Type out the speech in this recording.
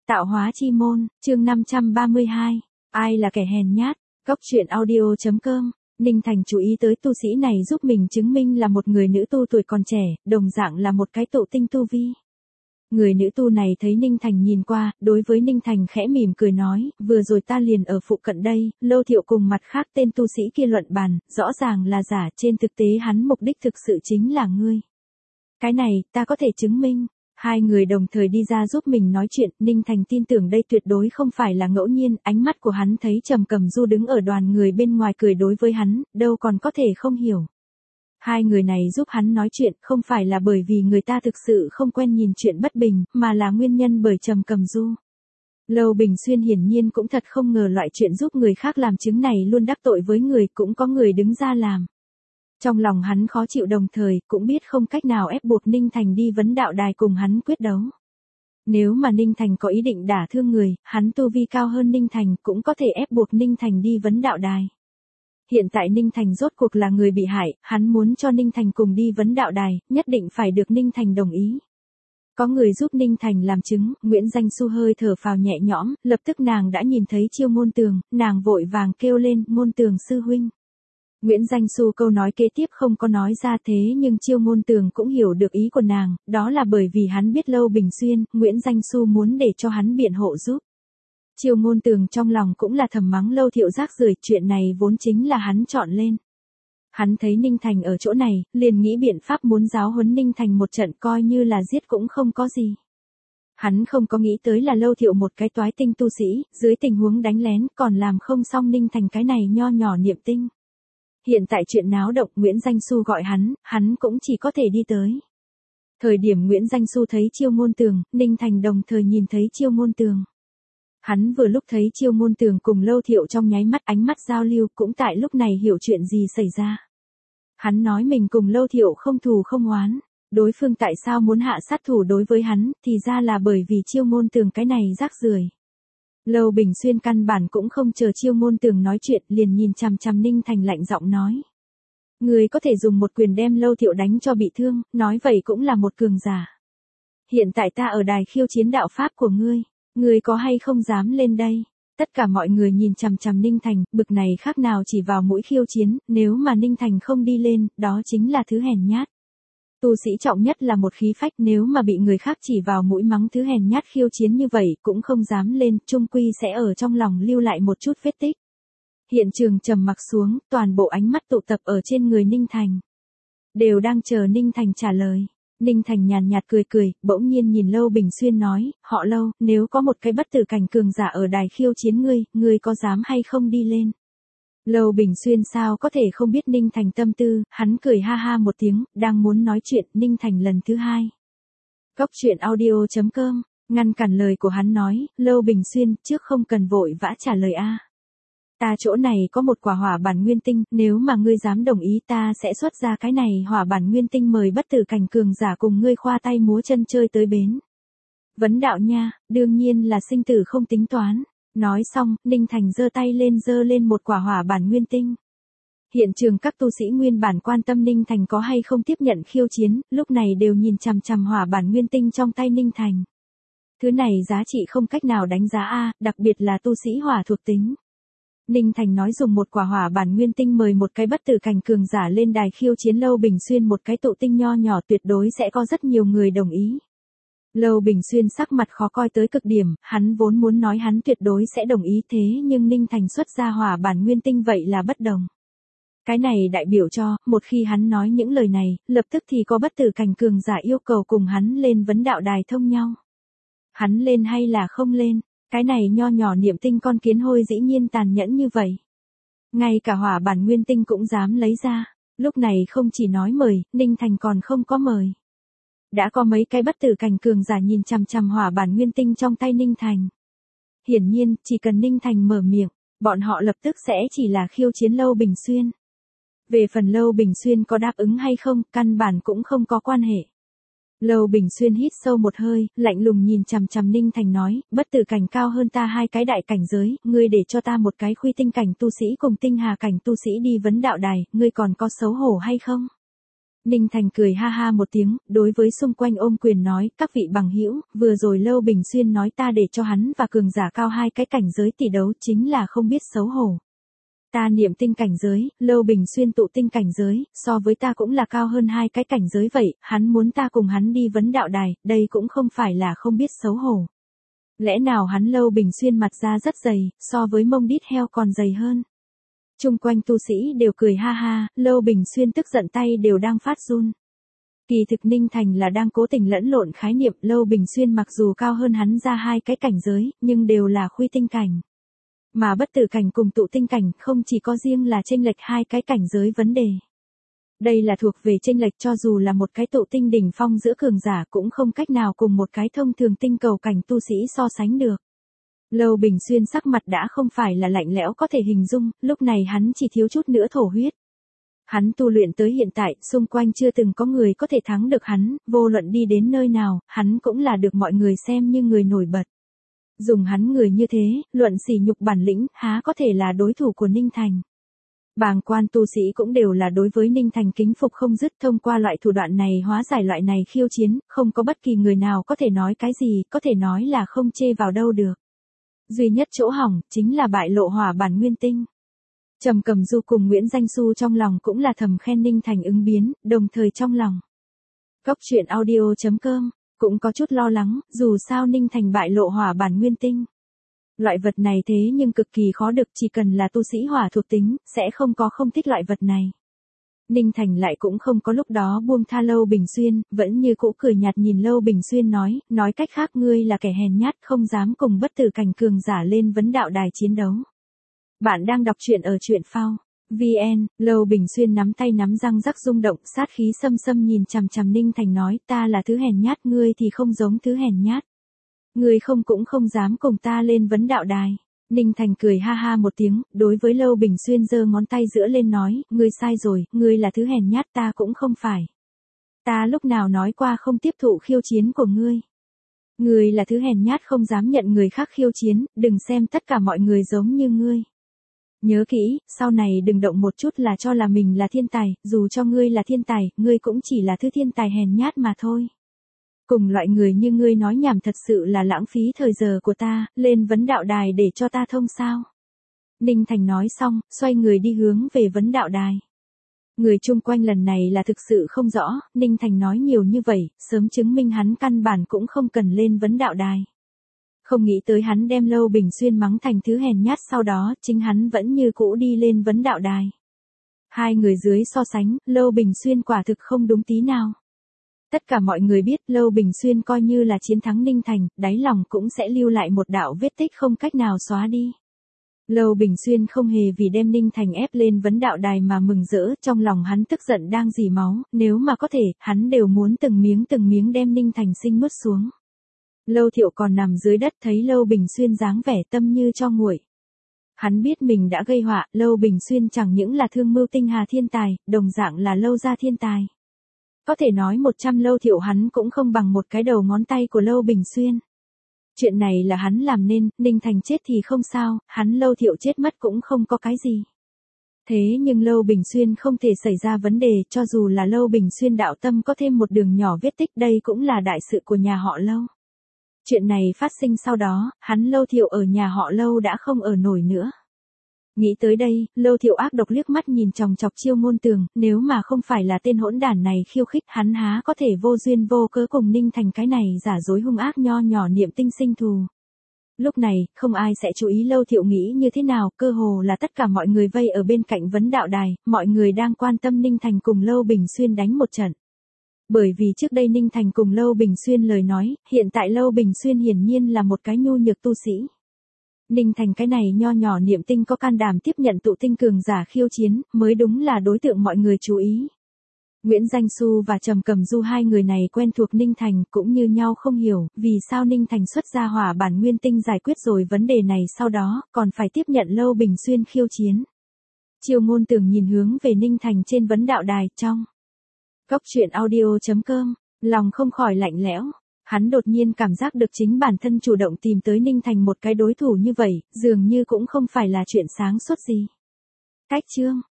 Tạo hóa chi môn, chương 532. Ai là kẻ hèn nhát? Cốc truyện audio.com. Ninh Thành chú ý tới tu sĩ này giúp mình chứng minh là một người nữ tu tuổi còn trẻ, đồng dạng là một cái tụ tinh tu vi. Người nữ tu này thấy Ninh Thành nhìn qua, đối với Ninh Thành khẽ mỉm cười nói, vừa rồi ta liền ở phụ cận đây, Lâu Thiệu cùng mặt khác tên tu sĩ kia luận bàn, rõ ràng là giả, trên thực tế hắn mục đích thực sự chính là ngươi. Cái này, ta có thể chứng minh. Hai người đồng thời đi ra giúp mình nói chuyện, Ninh Thành tin tưởng đây tuyệt đối không phải là ngẫu nhiên, ánh mắt của hắn thấy Trầm Cẩm Du đứng ở đoàn người bên ngoài cười đối với hắn, đâu còn có thể không hiểu. Hai người này giúp hắn nói chuyện không phải là bởi vì người ta thực sự không quen nhìn chuyện bất bình, mà là nguyên nhân bởi Trầm Cẩm Du. Lâu Bình Xuyên hiển nhiên cũng thật không ngờ loại chuyện giúp người khác làm chứng này luôn đắc tội với người, cũng có người đứng ra làm. Trong lòng hắn khó chịu đồng thời, cũng biết không cách nào ép buộc Ninh Thành đi vấn đạo đài cùng hắn quyết đấu. Nếu mà Ninh Thành có ý định đả thương người, hắn tu vi cao hơn Ninh Thành cũng có thể ép buộc Ninh Thành đi vấn đạo đài. Hiện tại Ninh Thành rốt cuộc là người bị hại, hắn muốn cho Ninh Thành cùng đi vấn đạo đài, nhất định phải được Ninh Thành đồng ý. Có người giúp Ninh Thành làm chứng, Nguyễn Danh Xu hơi thở phào nhẹ nhõm, lập tức nàng đã nhìn thấy Chiêu Ngôn Tường, nàng vội vàng kêu lên, Ngôn Tường sư huynh. Nguyễn Danh Xu câu nói kế tiếp không có nói ra thế nhưng Chiêu Ngôn Tường cũng hiểu được ý của nàng, đó là bởi vì hắn biết Lâu Bình Xuyên, Nguyễn Danh Xu muốn để cho hắn biện hộ giúp. Chiêu Ngôn Tường trong lòng cũng là thầm mắng Lâu Thiệu rác rưởi, chuyện này vốn chính là hắn chọn lên. Hắn thấy Ninh Thành ở chỗ này, liền nghĩ biện pháp muốn giáo huấn Ninh Thành một trận, coi như là giết cũng không có gì. Hắn không có nghĩ tới là Lâu Thiệu một cái toái tinh tu sĩ, dưới tình huống đánh lén còn làm không xong Ninh Thành cái này nho nhỏ niệm tinh. Hiện tại chuyện náo động, Nguyễn Danh Xu gọi hắn cũng chỉ có thể đi tới. Thời điểm Nguyễn Danh Xu thấy Chiêu Ngôn Tường, Ninh Thành đồng thời nhìn thấy Chiêu Ngôn Tường. Hắn vừa lúc thấy Chiêu Ngôn Tường cùng Lâu Thiệu trong nháy mắt ánh mắt giao lưu, cũng tại lúc này hiểu chuyện gì xảy ra. Hắn nói mình cùng Lâu Thiệu không thù không oán, đối phương tại sao muốn hạ sát thủ đối với hắn, thì ra là bởi vì Chiêu Ngôn Tường cái này rác rưởi. Lâu Bình Xuyên căn bản cũng không chờ Chiêu Ngôn Tường nói chuyện, liền nhìn chằm chằm Ninh Thành lạnh giọng nói. Người có thể dùng một quyền đem Lâu Thiệu đánh cho bị thương, nói vậy cũng là một cường giả. Hiện tại ta ở đài khiêu chiến đạo pháp của ngươi có hay không dám lên đây? Tất cả mọi người nhìn chằm chằm Ninh Thành, bực này khác nào chỉ vào mũi khiêu chiến, nếu mà Ninh Thành không đi lên, đó chính là thứ hèn nhát. Tu sĩ trọng nhất là một khí phách, nếu mà bị người khác chỉ vào mũi mắng thứ hèn nhát khiêu chiến như vậy, cũng không dám lên, chung quy sẽ ở trong lòng lưu lại một chút vết tích. Hiện trường trầm mặc xuống, toàn bộ ánh mắt tụ tập ở trên người Ninh Thành. Đều đang chờ Ninh Thành trả lời. Ninh Thành nhàn nhạt cười cười, bỗng nhiên nhìn Lâu Bình Xuyên nói, họ Lâu, nếu có một cái bất tử cảnh cường giả ở đài khiêu chiến ngươi có dám hay không đi lên? Lâu Bình Xuyên sao có thể không biết Ninh Thành tâm tư, hắn cười ha ha một tiếng, đang muốn nói chuyện, Ninh Thành lần thứ hai. Cốc truyện audio.com, ngăn cản lời của hắn nói, Lâu Bình Xuyên, trước không cần vội vã trả lời a. Ta chỗ này có một quả hỏa bản nguyên tinh, nếu mà ngươi dám đồng ý ta sẽ xuất ra cái này hỏa bản nguyên tinh mời bất tử cảnh cường giả cùng ngươi khoa tay múa chân chơi tới bến. Vấn đạo nha, đương nhiên là sinh tử không tính toán. Nói xong, Ninh Thành giơ lên một quả hỏa bản nguyên tinh. Hiện trường các tu sĩ nguyên bản quan tâm Ninh Thành có hay không tiếp nhận khiêu chiến, lúc này đều nhìn chằm chằm hỏa bản nguyên tinh trong tay Ninh Thành. Thứ này giá trị không cách nào đánh giá a, đặc biệt là tu sĩ hỏa thuộc tính. Ninh Thành nói dùng một quả hỏa bản nguyên tinh mời một cái bất tử cảnh cường giả lên đài khiêu chiến Lâu Bình Xuyên một cái tụ tinh nho nhỏ, tuyệt đối sẽ có rất nhiều người đồng ý. Lâu Bình Xuyên sắc mặt khó coi tới cực điểm, hắn vốn muốn nói hắn tuyệt đối sẽ đồng ý thế nhưng Ninh Thành xuất ra hỏa bản nguyên tinh vậy là bất đồng. Cái này đại biểu cho, một khi hắn nói những lời này, lập tức thì có bất tử cảnh cường giả yêu cầu cùng hắn lên vấn đạo đài thông nhau. Hắn lên hay là không lên? Cái này nho nhỏ niệm tinh con kiến hôi dĩ nhiên tàn nhẫn như vậy. Ngay cả hỏa bản nguyên tinh cũng dám lấy ra. Lúc này không chỉ nói mời, Ninh Thành còn không có mời. Đã có mấy cái bất tử cảnh cường giả nhìn chằm chằm hỏa bản nguyên tinh trong tay Ninh Thành. Hiển nhiên, chỉ cần Ninh Thành mở miệng, bọn họ lập tức sẽ chỉ là khiêu chiến Lâu Bình Xuyên. Về phần Lâu Bình Xuyên có đáp ứng hay không, căn bản cũng không có quan hệ. Lâu Bình Xuyên hít sâu một hơi, lạnh lùng nhìn chằm chằm Ninh Thành nói, bất tử cảnh cao hơn ta hai cái đại cảnh giới, ngươi để cho ta một cái khuy tinh cảnh tu sĩ cùng tinh hà cảnh tu sĩ đi vấn đạo đài, ngươi còn có xấu hổ hay không? Ninh Thành cười ha ha một tiếng, đối với xung quanh ôm quyền nói, các vị bằng hữu, vừa rồi Lâu Bình Xuyên nói ta để cho hắn và cường giả cao hai cái cảnh giới tỷ đấu chính là không biết xấu hổ. Ta niệm tinh cảnh giới, Lâu Bình Xuyên tụ tinh cảnh giới, so với ta cũng là cao hơn hai cái cảnh giới vậy, hắn muốn ta cùng hắn đi vấn đạo đài, đây cũng không phải là không biết xấu hổ. Lẽ nào hắn Lâu Bình Xuyên mặt da rất dày, so với mông đít heo còn dày hơn. Chung quanh tu sĩ đều cười ha ha, Lâu Bình Xuyên tức giận tay đều đang phát run. Kỳ thực Ninh Thành là đang cố tình lẫn lộn khái niệm, Lâu Bình Xuyên mặc dù cao hơn hắn ra hai cái cảnh giới, nhưng đều là khuy tinh cảnh. Mà bất tử cảnh cùng tụ tinh cảnh không chỉ có riêng là chênh lệch hai cái cảnh giới vấn đề. Đây là thuộc về chênh lệch cho dù là một cái tụ tinh đỉnh phong giữa cường giả cũng không cách nào cùng một cái thông thường tinh cầu cảnh tu sĩ so sánh được. Lâu Bình Xuyên sắc mặt đã không phải là lạnh lẽo có thể hình dung, lúc này hắn chỉ thiếu chút nữa thổ huyết. Hắn tu luyện tới hiện tại, xung quanh chưa từng có người có thể thắng được hắn, vô luận đi đến nơi nào, hắn cũng là được mọi người xem như người nổi bật. Dùng hắn người như thế, luận sỉ nhục bản lĩnh, há có thể là đối thủ của Ninh Thành. Bàng quan tu sĩ cũng đều là đối với Ninh Thành kính phục không dứt, thông qua loại thủ đoạn này hóa giải loại này khiêu chiến, không có bất kỳ người nào có thể nói cái gì, có thể nói là không chê vào đâu được. Duy nhất chỗ hỏng, chính là bại lộ hỏa bản nguyên tinh. Trầm Cầm Du cùng Nguyễn Danh Xu trong lòng cũng là thầm khen Ninh Thành ứng biến, đồng thời trong lòng. Cốc truyện audio.com, cũng có chút lo lắng, dù sao Ninh Thành bại lộ hỏa bản nguyên tinh. Loại vật này thế nhưng cực kỳ khó được, chỉ cần là tu sĩ hỏa thuộc tính, sẽ không có không thích loại vật này. Ninh Thành lại cũng không có lúc đó buông tha Lâu Bình Xuyên, vẫn như cũ cười nhạt nhìn Lâu Bình Xuyên nói cách khác ngươi là kẻ hèn nhát không dám cùng bất tử cảnh cường giả lên vấn đạo đài chiến đấu. Bạn đang đọc truyện ở truyện phao VN, Lâu Bình Xuyên nắm tay nắm răng rắc rung động, sát khí xâm xâm nhìn chằm chằm Ninh Thành nói, ta là thứ hèn nhát, ngươi thì không giống thứ hèn nhát. Ngươi không cũng không dám cùng ta lên vấn đạo đài. Ninh Thành cười ha ha một tiếng, đối với Lâu Bình Xuyên giơ ngón tay giữa lên nói, ngươi sai rồi, ngươi là thứ hèn nhát, ta cũng không phải. Ta lúc nào nói qua không tiếp thụ khiêu chiến của ngươi. Ngươi là thứ hèn nhát không dám nhận người khác khiêu chiến, đừng xem tất cả mọi người giống như ngươi. Nhớ kỹ, sau này đừng động một chút là cho là mình là thiên tài, dù cho ngươi là thiên tài, ngươi cũng chỉ là thứ thiên tài hèn nhát mà thôi. Cùng loại người như ngươi nói nhảm thật sự là lãng phí thời giờ của ta, lên vấn đạo đài để cho ta thông sao. Ninh Thành nói xong, xoay người đi hướng về vấn đạo đài. Người chung quanh lần này là thực sự không rõ, Ninh Thành nói nhiều như vậy, sớm chứng minh hắn căn bản cũng không cần lên vấn đạo đài. Không nghĩ tới hắn đem Lâu Bình Xuyên mắng thành thứ hèn nhát, sau đó, chính hắn vẫn như cũ đi lên vấn đạo đài. Hai người dưới so sánh, Lâu Bình Xuyên quả thực không đúng tí nào. Tất cả mọi người biết Lâu Bình Xuyên coi như là chiến thắng Ninh Thành, đáy lòng cũng sẽ lưu lại một đạo vết tích không cách nào xóa đi. Lâu Bình Xuyên không hề vì đem Ninh Thành ép lên vấn đạo đài mà mừng rỡ, trong lòng hắn tức giận đang rỉ máu, nếu mà có thể, hắn đều muốn từng miếng đem Ninh Thành sinh nuốt xuống. Lâu Thiệu còn nằm dưới đất thấy Lâu Bình Xuyên dáng vẻ tâm như cho nguội. Hắn biết mình đã gây họa, Lâu Bình Xuyên chẳng những là thương mưu tinh hà thiên tài, đồng dạng là Lâu gia thiên tài. Có thể nói 100 Lâu Thiệu hắn cũng không bằng một cái đầu ngón tay của Lâu Bình Xuyên. Chuyện này là hắn làm nên, Ninh Thành chết thì không sao, hắn Lâu Thiệu chết mất cũng không có cái gì. Thế nhưng Lâu Bình Xuyên không thể xảy ra vấn đề, cho dù là Lâu Bình Xuyên đạo tâm có thêm một đường nhỏ vết tích, đây cũng là đại sự của nhà họ Lâu. Chuyện này phát sinh sau đó, hắn Lâu Thiệu ở nhà họ Lâu đã không ở nổi nữa. Nghĩ tới đây, Lâu Thiệu ác độc liếc mắt nhìn chòng chọc Chiêu Ngôn Tường, nếu mà không phải là tên hỗn đản này khiêu khích, hắn há có thể vô duyên vô cớ cùng Ninh Thành cái này giả dối hung ác nho nhỏ niệm tinh sinh thù. Lúc này, không ai sẽ chú ý Lâu Thiệu nghĩ như thế nào, cơ hồ là tất cả mọi người vây ở bên cạnh vấn đạo đài, mọi người đang quan tâm Ninh Thành cùng Lâu Bình Xuyên đánh một trận. Bởi vì trước đây Ninh Thành cùng Lâu Bình Xuyên lời nói, hiện tại Lâu Bình Xuyên hiển nhiên là một cái nhu nhược tu sĩ. Ninh Thành cái này nho nhỏ niệm tinh có can đảm tiếp nhận tụ tinh cường giả khiêu chiến, mới đúng là đối tượng mọi người chú ý. Nguyễn Danh Xu và Trầm Cầm Du hai người này quen thuộc Ninh Thành, cũng như nhau không hiểu, vì sao Ninh Thành xuất ra hỏa bản nguyên tinh giải quyết rồi vấn đề này sau đó, còn phải tiếp nhận Lâu Bình Xuyên khiêu chiến. Chiêu Ngôn Tường nhìn hướng về Ninh Thành trên vấn đạo đài, trong Cốc truyện audio.com, lòng không khỏi lạnh lẽo. Hắn đột nhiên cảm giác được chính bản thân chủ động tìm tới Ninh Thành một cái đối thủ như vậy, dường như cũng không phải là chuyện sáng suốt gì. Cách chương